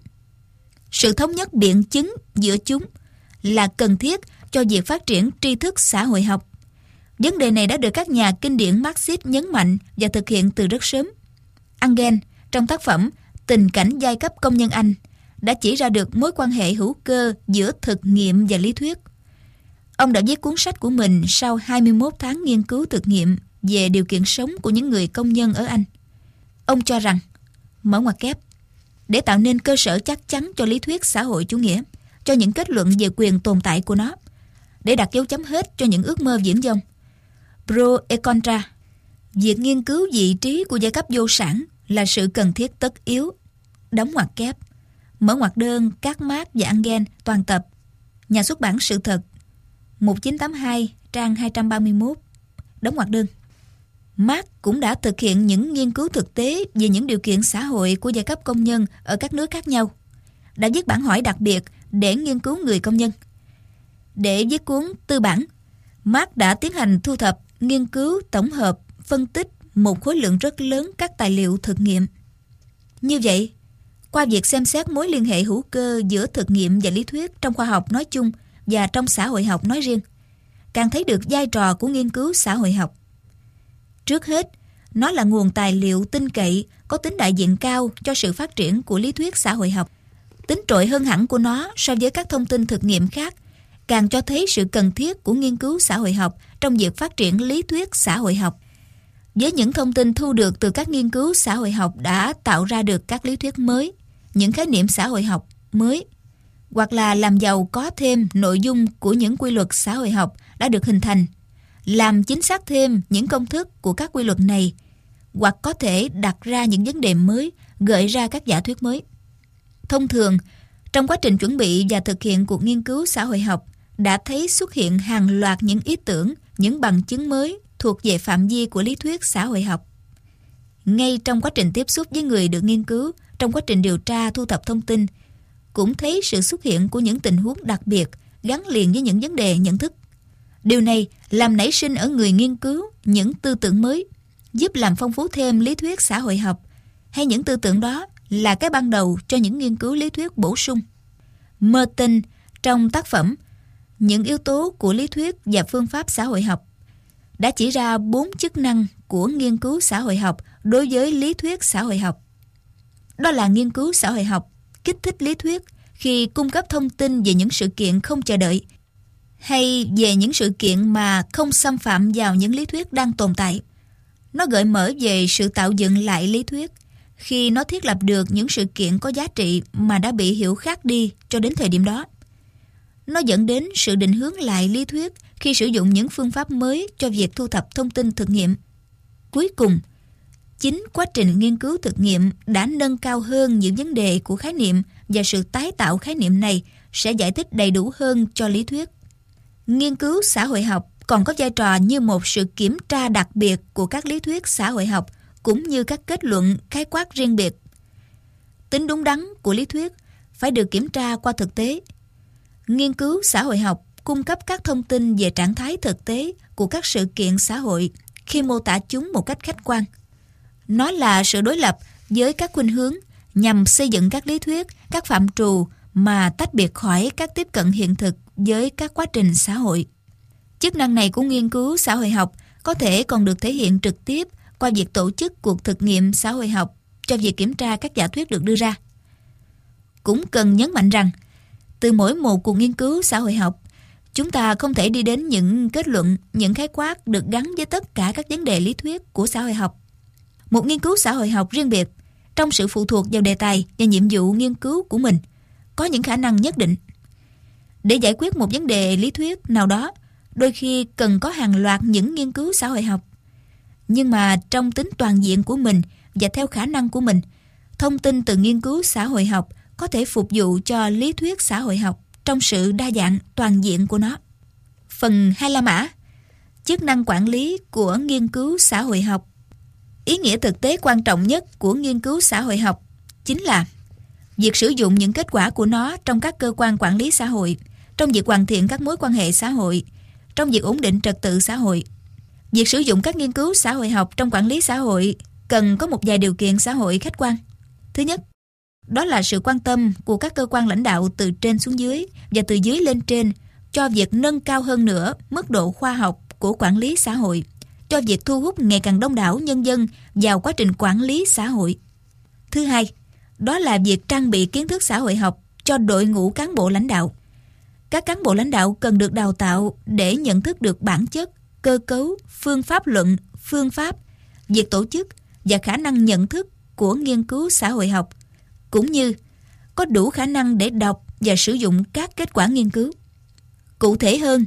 Sự thống nhất biện chứng giữa chúng là cần thiết cho việc phát triển tri thức xã hội học. Vấn đề này đã được các nhà kinh điển Marxist nhấn mạnh và thực hiện từ rất sớm. Engels, trong tác phẩm Tình cảnh giai cấp công nhân Anh, đã chỉ ra được mối quan hệ hữu cơ giữa thực nghiệm và lý thuyết. Ông đã viết cuốn sách của mình sau 21 tháng nghiên cứu thực nghiệm về điều kiện sống của những người công nhân ở Anh. Ông cho rằng, mở ngoặc kép, để tạo nên cơ sở chắc chắn cho lý thuyết xã hội chủ nghĩa, cho những kết luận về quyền tồn tại của nó, để đặt dấu chấm hết cho những ước mơ viển vông. Pro et contra, việc nghiên cứu vị trí của giai cấp vô sản là sự cần thiết tất yếu. Đóng ngoặc kép, mở ngoặc đơn, các Marx và Engels toàn tập, nhà xuất bản Sự thật, 1982, trang 231, đóng ngoặc đơn. Marx cũng đã thực hiện những nghiên cứu thực tế về những điều kiện xã hội của giai cấp công nhân ở các nước khác nhau, đã viết bản hỏi đặc biệt để nghiên cứu người công nhân. Để viết cuốn Tư bản, Marx đã tiến hành thu thập, nghiên cứu, tổng hợp, phân tích một khối lượng rất lớn các tài liệu thực nghiệm. Như vậy, qua việc xem xét mối liên hệ hữu cơ giữa thực nghiệm và lý thuyết trong khoa học nói chung và trong xã hội học nói riêng, càng thấy được vai trò của nghiên cứu xã hội học. Trước hết, nó là nguồn tài liệu tin cậy, có tính đại diện cao cho sự phát triển của lý thuyết xã hội học. Tính trội hơn hẳn của nó so với các thông tin thực nghiệm khác, càng cho thấy sự cần thiết của nghiên cứu xã hội học trong việc phát triển lý thuyết xã hội học. Với những thông tin thu được từ các nghiên cứu xã hội học đã tạo ra được các lý thuyết mới, những khái niệm xã hội học mới, hoặc là làm giàu có thêm nội dung của những quy luật xã hội học đã được hình thành, làm chính xác thêm những công thức của các quy luật này, hoặc có thể đặt ra những vấn đề mới, gợi ra các giả thuyết mới. Thông thường, trong quá trình chuẩn bị và thực hiện cuộc nghiên cứu xã hội học, đã thấy xuất hiện hàng loạt những ý tưởng, những bằng chứng mới thuộc về phạm vi của lý thuyết xã hội học. Ngay trong quá trình tiếp xúc với người được nghiên cứu, trong quá trình điều tra thu thập thông tin, cũng thấy sự xuất hiện của những tình huống đặc biệt gắn liền với những vấn đề nhận thức. Điều này làm nảy sinh ở người nghiên cứu những tư tưởng mới, giúp làm phong phú thêm lý thuyết xã hội học, hay những tư tưởng đó là cái ban đầu cho những nghiên cứu lý thuyết bổ sung. Merton trong tác phẩm Những yếu tố của lý thuyết và phương pháp xã hội học đã chỉ ra 4 chức năng của nghiên cứu xã hội học đối với lý thuyết xã hội học. Đó là nghiên cứu xã hội học kích thích lý thuyết khi cung cấp thông tin về những sự kiện không chờ đợi, hay về những sự kiện mà không xâm phạm vào những lý thuyết đang tồn tại. Nó gợi mở về sự tạo dựng lại lý thuyết khi nó thiết lập được những sự kiện có giá trị mà đã bị hiểu khác đi cho đến thời điểm đó. Nó dẫn đến sự định hướng lại lý thuyết khi sử dụng những phương pháp mới cho việc thu thập thông tin thực nghiệm. Cuối cùng, chính quá trình nghiên cứu thực nghiệm đã nâng cao hơn những vấn đề của khái niệm, và sự tái tạo khái niệm này sẽ giải thích đầy đủ hơn cho lý thuyết. Nghiên cứu xã hội học còn có vai trò như một sự kiểm tra đặc biệt của các lý thuyết xã hội học, cũng như các kết luận khái quát riêng biệt. Tính đúng đắn của lý thuyết phải được kiểm tra qua thực tế. Nghiên cứu xã hội học cung cấp các thông tin về trạng thái thực tế của các sự kiện xã hội khi mô tả chúng một cách khách quan. Nó là sự đối lập với các khuynh hướng nhằm xây dựng các lý thuyết, các phạm trù mà tách biệt khỏi các tiếp cận hiện thực với các quá trình xã hội. Chức năng này của nghiên cứu xã hội học có thể còn được thể hiện trực tiếp qua việc tổ chức cuộc thực nghiệm xã hội học cho việc kiểm tra các giả thuyết được đưa ra. Cũng cần nhấn mạnh rằng, từ mỗi một cuộc nghiên cứu xã hội học, chúng ta không thể đi đến những kết luận, những khái quát được gắn với tất cả các vấn đề lý thuyết của xã hội học. Một nghiên cứu xã hội học riêng biệt, trong sự phụ thuộc vào đề tài và nhiệm vụ nghiên cứu của mình, có những khả năng nhất định. Để giải quyết một vấn đề lý thuyết nào đó, đôi khi cần có hàng loạt những nghiên cứu xã hội học. Nhưng mà trong tính toàn diện của mình và theo khả năng của mình, thông tin từ nghiên cứu xã hội học có thể phục vụ cho lý thuyết xã hội học trong sự đa dạng toàn diện của nó. Phần 2 la mã, chức năng quản lý của nghiên cứu xã hội học. Ý nghĩa thực tế quan trọng nhất của nghiên cứu xã hội học chính là việc sử dụng những kết quả của nó trong các cơ quan quản lý xã hội, trong việc hoàn thiện các mối quan hệ xã hội, trong việc ổn định trật tự xã hội. Việc sử dụng các nghiên cứu xã hội học trong quản lý xã hội cần có một vài điều kiện xã hội khách quan. Thứ nhất, đó là sự quan tâm của các cơ quan lãnh đạo từ trên xuống dưới và từ dưới lên trên cho việc nâng cao hơn nữa mức độ khoa học của quản lý xã hội, cho việc thu hút ngày càng đông đảo nhân dân vào quá trình quản lý xã hội. Thứ hai, đó là việc trang bị kiến thức xã hội học cho đội ngũ cán bộ lãnh đạo. Các cán bộ lãnh đạo cần được đào tạo để nhận thức được bản chất, cơ cấu, phương pháp luận, phương pháp, việc tổ chức và khả năng nhận thức của nghiên cứu xã hội học, cũng như có đủ khả năng để đọc và sử dụng các kết quả nghiên cứu. Cụ thể hơn,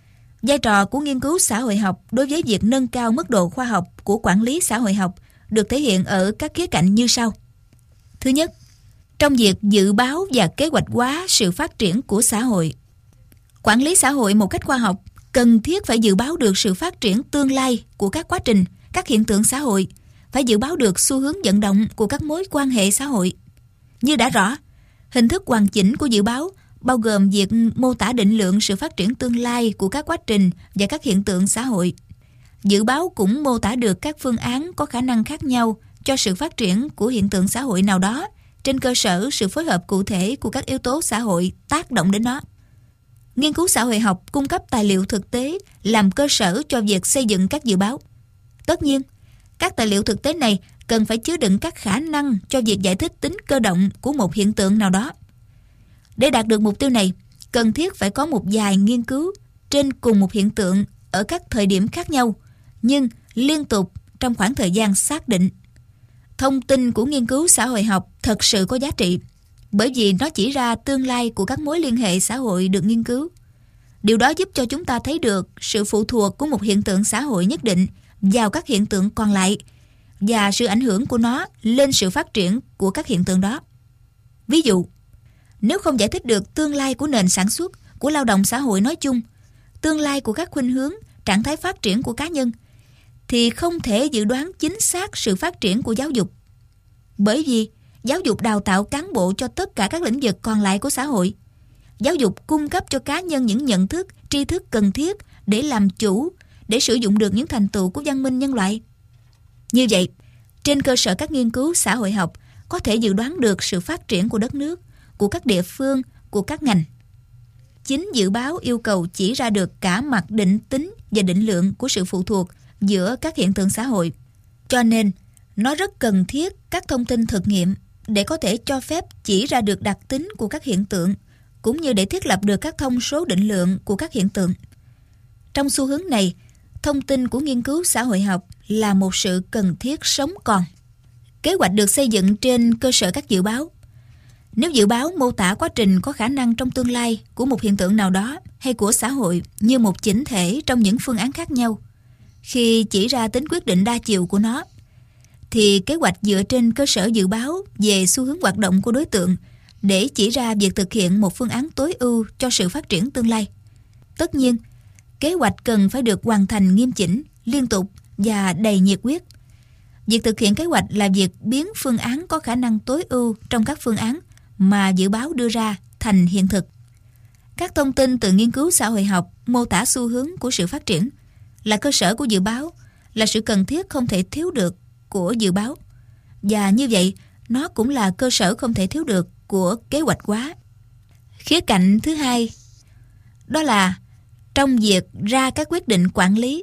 vai trò của nghiên cứu xã hội học đối với việc nâng cao mức độ khoa học của quản lý xã hội học được thể hiện ở các khía cạnh như sau. Thứ nhất, trong việc dự báo và kế hoạch hóa sự phát triển của xã hội. Quản lý xã hội một cách khoa học cần thiết phải dự báo được sự phát triển tương lai của các quá trình, các hiện tượng xã hội, phải dự báo được xu hướng vận động của các mối quan hệ xã hội. Như đã rõ, hình thức hoàn chỉnh của dự báo bao gồm việc mô tả định lượng sự phát triển tương lai của các quá trình và các hiện tượng xã hội. Dự báo cũng mô tả được các phương án có khả năng khác nhau cho sự phát triển của hiện tượng xã hội nào đó trên cơ sở sự phối hợp cụ thể của các yếu tố xã hội tác động đến nó. Nghiên cứu xã hội học cung cấp tài liệu thực tế làm cơ sở cho việc xây dựng các dự báo. Tất nhiên, các tài liệu thực tế này cần phải chứa đựng các khả năng cho việc giải thích tính cơ động của một hiện tượng nào đó. Để đạt được mục tiêu này, cần thiết phải có một vài nghiên cứu trên cùng một hiện tượng ở các thời điểm khác nhau, nhưng liên tục trong khoảng thời gian xác định. Thông tin của nghiên cứu xã hội học thật sự có giá trị, bởi vì nó chỉ ra tương lai của các mối liên hệ xã hội được nghiên cứu. Điều đó giúp cho chúng ta thấy được sự phụ thuộc của một hiện tượng xã hội nhất định vào các hiện tượng còn lại và sự ảnh hưởng của nó lên sự phát triển của các hiện tượng đó. Ví dụ, nếu không giải thích được tương lai của nền sản xuất, của lao động xã hội nói chung, tương lai của các khuynh hướng, trạng thái phát triển của cá nhân, thì không thể dự đoán chính xác sự phát triển của giáo dục. Bởi vì giáo dục đào tạo cán bộ cho tất cả các lĩnh vực còn lại của xã hội. Giáo dục cung cấp cho cá nhân những nhận thức, tri thức cần thiết để làm chủ, để sử dụng được những thành tựu của văn minh nhân loại. Như vậy, trên cơ sở các nghiên cứu xã hội học có thể dự đoán được sự phát triển của đất nước, của các địa phương, của các ngành. Chính dự báo yêu cầu chỉ ra được cả mặt định tính và định lượng của sự phụ thuộc giữa các hiện tượng xã hội. Cho nên, nó rất cần thiết các thông tin thực nghiệm để có thể cho phép chỉ ra được đặc tính của các hiện tượng, cũng như để thiết lập được các thông số định lượng của các hiện tượng. Trong xu hướng này, thông tin của nghiên cứu xã hội học là một sự cần thiết sống còn. Kế hoạch được xây dựng trên cơ sở các dự báo. Nếu dự báo mô tả quá trình có khả năng trong tương lai của một hiện tượng nào đó hay của xã hội như một chỉnh thể trong những phương án khác nhau, khi chỉ ra tính quyết định đa chiều của nó, thì kế hoạch dựa trên cơ sở dự báo về xu hướng hoạt động của đối tượng để chỉ ra việc thực hiện một phương án tối ưu cho sự phát triển tương lai. Tất nhiên, kế hoạch cần phải được hoàn thành nghiêm chỉnh, liên tục và đầy nhiệt huyết. Việc thực hiện kế hoạch là việc biến phương án có khả năng tối ưu trong các phương án mà dự báo đưa ra thành hiện thực. Các thông tin từ nghiên cứu xã hội học mô tả xu hướng của sự phát triển, là cơ sở của dự báo, là sự cần thiết không thể thiếu được của dự báo. Và như vậy, nó cũng là cơ sở không thể thiếu được của kế hoạch hóa. Khía cạnh thứ hai, đó là trong việc ra các quyết định quản lý.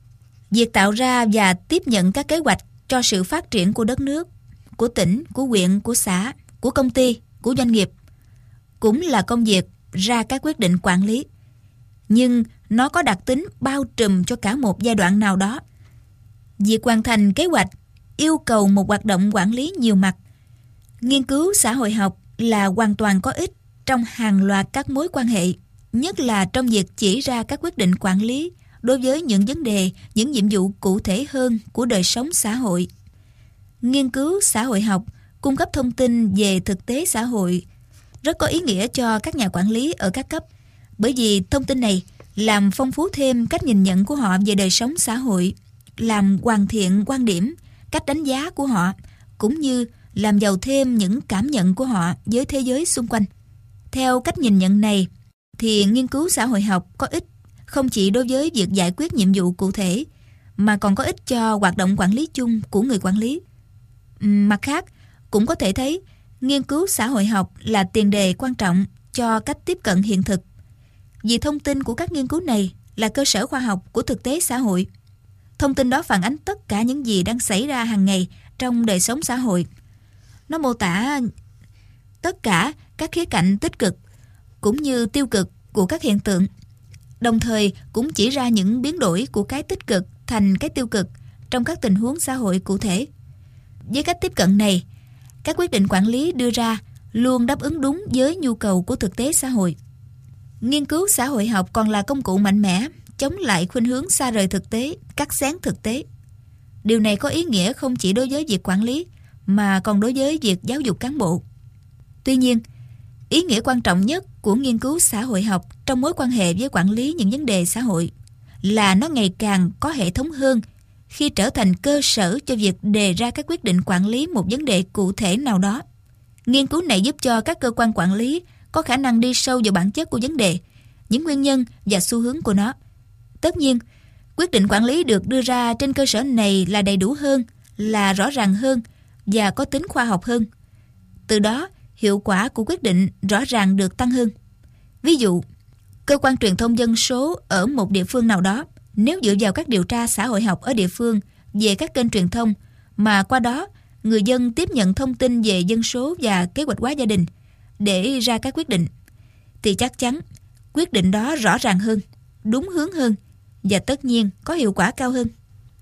Việc tạo ra và tiếp nhận các kế hoạch cho sự phát triển của đất nước, của tỉnh, của huyện, của xã, của công ty, của doanh nghiệp cũng là công việc ra các quyết định quản lý. Nhưng nó có đặc tính bao trùm cho cả một giai đoạn nào đó. Việc hoàn thành kế hoạch yêu cầu một hoạt động quản lý nhiều mặt. Nghiên cứu xã hội học là hoàn toàn có ích trong hàng loạt các mối quan hệ, nhất là trong việc chỉ ra các quyết định quản lý đối với những vấn đề, những nhiệm vụ cụ thể hơn của đời sống xã hội. Nghiên cứu xã hội học cung cấp thông tin về thực tế xã hội rất có ý nghĩa cho các nhà quản lý ở các cấp, bởi vì thông tin này làm phong phú thêm cách nhìn nhận của họ về đời sống xã hội, làm hoàn thiện quan điểm, cách đánh giá của họ, cũng như làm giàu thêm những cảm nhận của họ với thế giới xung quanh. Theo cách nhìn nhận này, thì nghiên cứu xã hội học có ích không chỉ đối với việc giải quyết nhiệm vụ cụ thể, mà còn có ích cho hoạt động quản lý chung của người quản lý. Mặt khác, cũng có thể thấy nghiên cứu xã hội học là tiền đề quan trọng cho cách tiếp cận hiện thực. Vì thông tin của các nghiên cứu này là cơ sở khoa học của thực tế xã hội. Thông tin đó phản ánh tất cả những gì đang xảy ra hàng ngày trong đời sống xã hội. Nó mô tả tất cả các khía cạnh tích cực cũng như tiêu cực của các hiện tượng, đồng thời cũng chỉ ra những biến đổi của cái tích cực thành cái tiêu cực trong các tình huống xã hội cụ thể. Với cách tiếp cận này, các quyết định quản lý đưa ra luôn đáp ứng đúng với nhu cầu của thực tế xã hội. Nghiên cứu xã hội học còn là công cụ mạnh mẽ chống lại khuynh hướng xa rời thực tế, cắt xén thực tế. Điều này có ý nghĩa không chỉ đối với việc quản lý, mà còn đối với việc giáo dục cán bộ. Tuy nhiên, ý nghĩa quan trọng nhất của nghiên cứu xã hội học trong mối quan hệ với quản lý những vấn đề xã hội là nó ngày càng có hệ thống hơn khi trở thành cơ sở cho việc đề ra các quyết định quản lý một vấn đề cụ thể nào đó. Nghiên cứu này giúp cho các cơ quan quản lý có khả năng đi sâu vào bản chất của vấn đề, những nguyên nhân và xu hướng của nó. Tất nhiên, quyết định quản lý được đưa ra trên cơ sở này là đầy đủ hơn, là rõ ràng hơn và có tính khoa học hơn. Từ đó, hiệu quả của quyết định rõ ràng được tăng hơn. Ví dụ, cơ quan truyền thông dân số ở một địa phương nào đó, nếu dựa vào các điều tra xã hội học ở địa phương về các kênh truyền thông, mà qua đó người dân tiếp nhận thông tin về dân số và kế hoạch hóa gia đình để ra các quyết định, thì chắc chắn quyết định đó rõ ràng hơn, đúng hướng hơn và tất nhiên có hiệu quả cao hơn.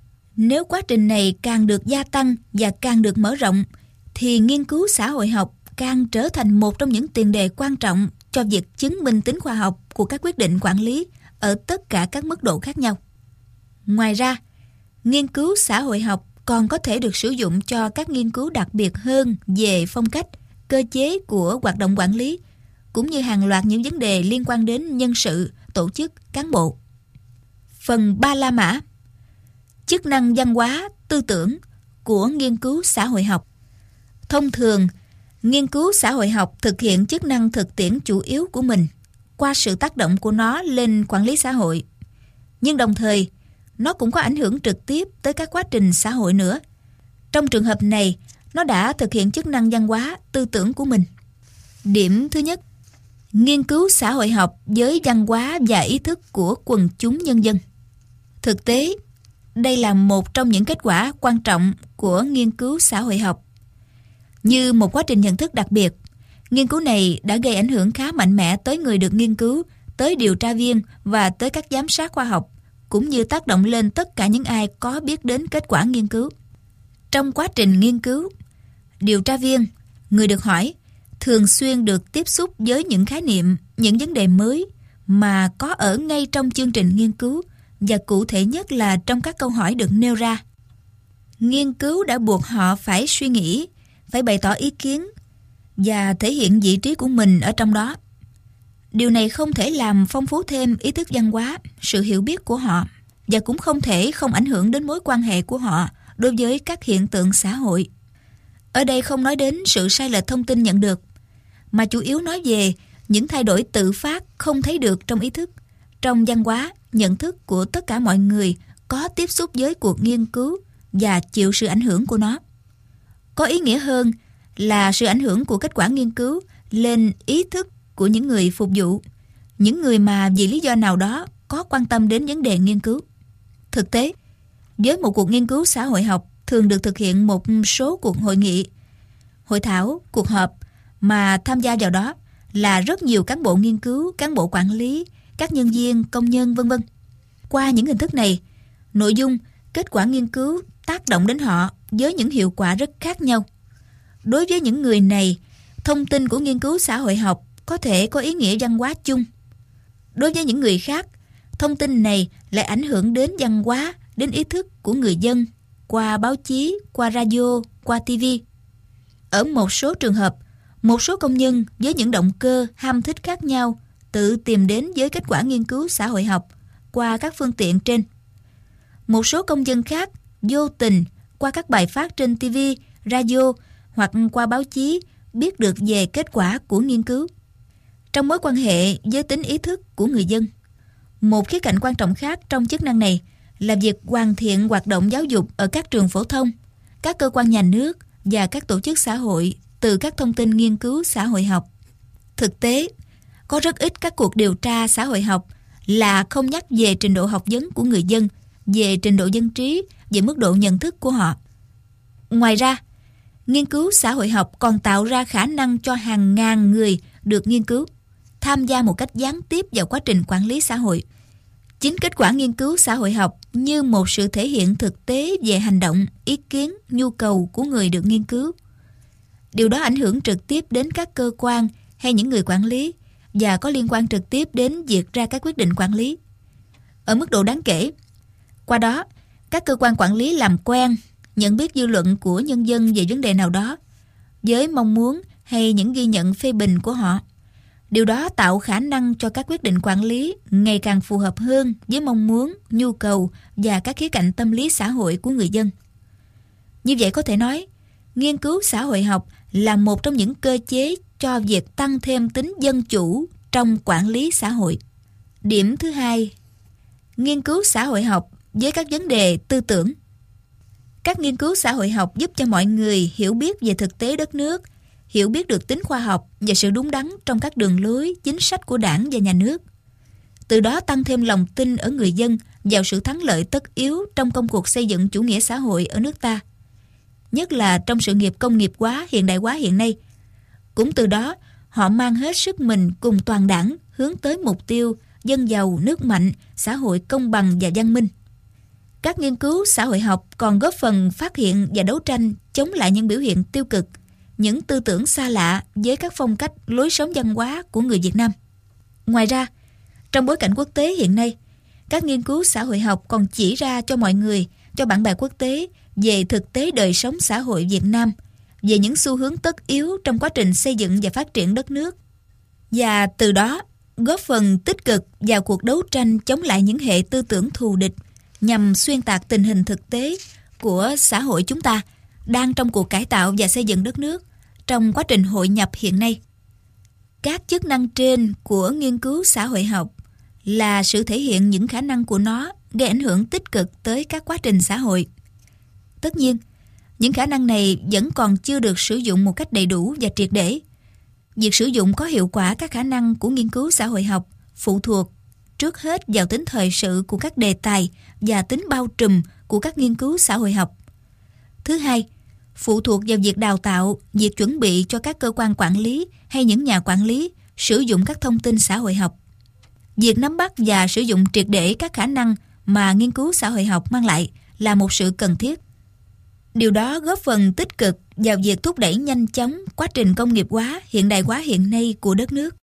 Nếu quá trình này càng được gia tăng và càng được mở rộng, thì nghiên cứu xã hội học càng trở thành một trong những tiền đề quan trọng cho việc chứng minh tính khoa học của các quyết định quản lý ở tất cả các mức độ khác nhau. Ngoài ra, nghiên cứu xã hội học còn có thể được sử dụng cho các nghiên cứu đặc biệt hơn về phong cách, cơ chế của hoạt động quản lý, cũng như hàng loạt những vấn đề liên quan đến nhân sự, tổ chức, cán bộ. Phần 3 La Mã: chức năng văn hóa, tư tưởng của nghiên cứu xã hội học. Thông thường, nghiên cứu xã hội học thực hiện chức năng thực tiễn chủ yếu của mình qua sự tác động của nó lên quản lý xã hội. Nhưng đồng thời, nó cũng có ảnh hưởng trực tiếp tới các quá trình xã hội nữa. Trong trường hợp này, nó đã thực hiện chức năng văn hóa, tư tưởng của mình. Điểm thứ nhất, nghiên cứu xã hội học với văn hóa và ý thức của quần chúng nhân dân. Thực tế, đây là một trong những kết quả quan trọng của nghiên cứu xã hội học. Như một quá trình nhận thức đặc biệt, nghiên cứu này đã gây ảnh hưởng khá mạnh mẽ tới người được nghiên cứu, tới điều tra viên và tới các giám sát khoa học, cũng như tác động lên tất cả những ai có biết đến kết quả nghiên cứu. Trong quá trình nghiên cứu, điều tra viên, người được hỏi, thường xuyên được tiếp xúc với những khái niệm, những vấn đề mới mà có ở ngay trong chương trình nghiên cứu, và cụ thể nhất là trong các câu hỏi được nêu ra. Nghiên cứu đã buộc họ phải suy nghĩ, phải bày tỏ ý kiến và thể hiện vị trí của mình ở trong đó. Điều này không thể làm phong phú thêm ý thức văn hóa, sự hiểu biết của họ, và cũng không thể không ảnh hưởng đến mối quan hệ của họ đối với các hiện tượng xã hội. Ở đây không nói đến sự sai lệch thông tin nhận được, mà chủ yếu nói về những thay đổi tự phát không thấy được trong ý thức, trong văn hóa, nhận thức của tất cả mọi người có tiếp xúc với cuộc nghiên cứu và chịu sự ảnh hưởng của nó. Có ý nghĩa hơn là sự ảnh hưởng của kết quả nghiên cứu lên ý thức của những người phục vụ, những người mà vì lý do nào đó có quan tâm đến vấn đề nghiên cứu. Thực tế, với một cuộc nghiên cứu xã hội học thường được thực hiện một số cuộc hội nghị, hội thảo, cuộc họp mà tham gia vào đó là rất nhiều cán bộ nghiên cứu, cán bộ quản lý, các nhân viên, công nhân v.v. Qua những hình thức này, nội dung, kết quả nghiên cứu tác động đến họ với những hiệu quả rất khác nhau. Đối với những người này, thông tin của nghiên cứu xã hội học có thể có ý nghĩa văn hóa chung. Đối với những người khác, thông tin này lại ảnh hưởng đến văn hóa, đến ý thức của người dân qua báo chí, qua radio, qua TV. Ở một số trường hợp, một số công nhân với những động cơ ham thích khác nhau tự tìm đến với kết quả nghiên cứu xã hội học qua các phương tiện trên. Một số công dân khác vô tình qua các bài phát trên TV, radio hoặc qua báo chí biết được về kết quả của nghiên cứu. Trong mối quan hệ với tính ý thức của người dân, một khía cạnh quan trọng khác trong chức năng này là việc hoàn thiện hoạt động giáo dục ở các trường phổ thông, các cơ quan nhà nước và các tổ chức xã hội từ các thông tin nghiên cứu xã hội học. Thực tế, có rất ít các cuộc điều tra xã hội học là không nhắc về trình độ học vấn của người dân, về trình độ dân trí, về mức độ nhận thức của họ. Ngoài ra, nghiên cứu xã hội học còn tạo ra khả năng cho hàng ngàn người được nghiên cứu tham gia một cách gián tiếp vào quá trình quản lý xã hội. Chính kết quả nghiên cứu xã hội học như một sự thể hiện thực tế về hành động, ý kiến, nhu cầu của người được nghiên cứu. Điều đó ảnh hưởng trực tiếp đến các cơ quan hay những người quản lý và có liên quan trực tiếp đến việc ra các quyết định quản lý. Ở mức độ đáng kể, qua đó, các cơ quan quản lý làm quen, nhận biết dư luận của nhân dân về vấn đề nào đó, với mong muốn hay những ghi nhận phê bình của họ. Điều đó tạo khả năng cho các quyết định quản lý ngày càng phù hợp hơn với mong muốn, nhu cầu và các khía cạnh tâm lý xã hội của người dân. Như vậy có thể nói, nghiên cứu xã hội học là một trong những cơ chế cho việc tăng thêm tính dân chủ trong quản lý xã hội. Điểm thứ hai, nghiên cứu xã hội học với các vấn đề tư tưởng. Các nghiên cứu xã hội học giúp cho mọi người hiểu biết về thực tế đất nước, hiểu biết được tính khoa học và sự đúng đắn trong các đường lối, chính sách của Đảng và nhà nước. Từ đó tăng thêm lòng tin ở người dân vào sự thắng lợi tất yếu trong công cuộc xây dựng chủ nghĩa xã hội ở nước ta, nhất là trong sự nghiệp công nghiệp hóa, hiện đại hóa hiện nay. Cũng từ đó, họ mang hết sức mình cùng toàn Đảng hướng tới mục tiêu dân giàu, nước mạnh, xã hội công bằng và văn minh. Các nghiên cứu xã hội học còn góp phần phát hiện và đấu tranh chống lại những biểu hiện tiêu cực, những tư tưởng xa lạ với các phong cách lối sống văn hóa của người Việt Nam. Ngoài ra, trong bối cảnh quốc tế hiện nay, các nghiên cứu xã hội học còn chỉ ra cho mọi người, cho bạn bè quốc tế về thực tế đời sống xã hội Việt Nam, về những xu hướng tất yếu trong quá trình xây dựng và phát triển đất nước, và từ đó góp phần tích cực vào cuộc đấu tranh chống lại những hệ tư tưởng thù địch nhằm xuyên tạc tình hình thực tế của xã hội chúng ta đang trong cuộc cải tạo và xây dựng đất nước trong quá trình hội nhập hiện nay. Các chức năng trên của nghiên cứu xã hội học là sự thể hiện những khả năng của nó gây ảnh hưởng tích cực tới các quá trình xã hội. Tất nhiên, những khả năng này vẫn còn chưa được sử dụng một cách đầy đủ và triệt để. Việc sử dụng có hiệu quả các khả năng của nghiên cứu xã hội học phụ thuộc trước hết vào tính thời sự của các đề tài và tính bao trùm của các nghiên cứu xã hội học. Thứ hai, phụ thuộc vào việc đào tạo, việc chuẩn bị cho các cơ quan quản lý hay những nhà quản lý sử dụng các thông tin xã hội học. Việc nắm bắt và sử dụng triệt để các khả năng mà nghiên cứu xã hội học mang lại là một sự cần thiết. Điều đó góp phần tích cực vào việc thúc đẩy nhanh chóng quá trình công nghiệp hóa, hiện đại hóa hiện nay của đất nước.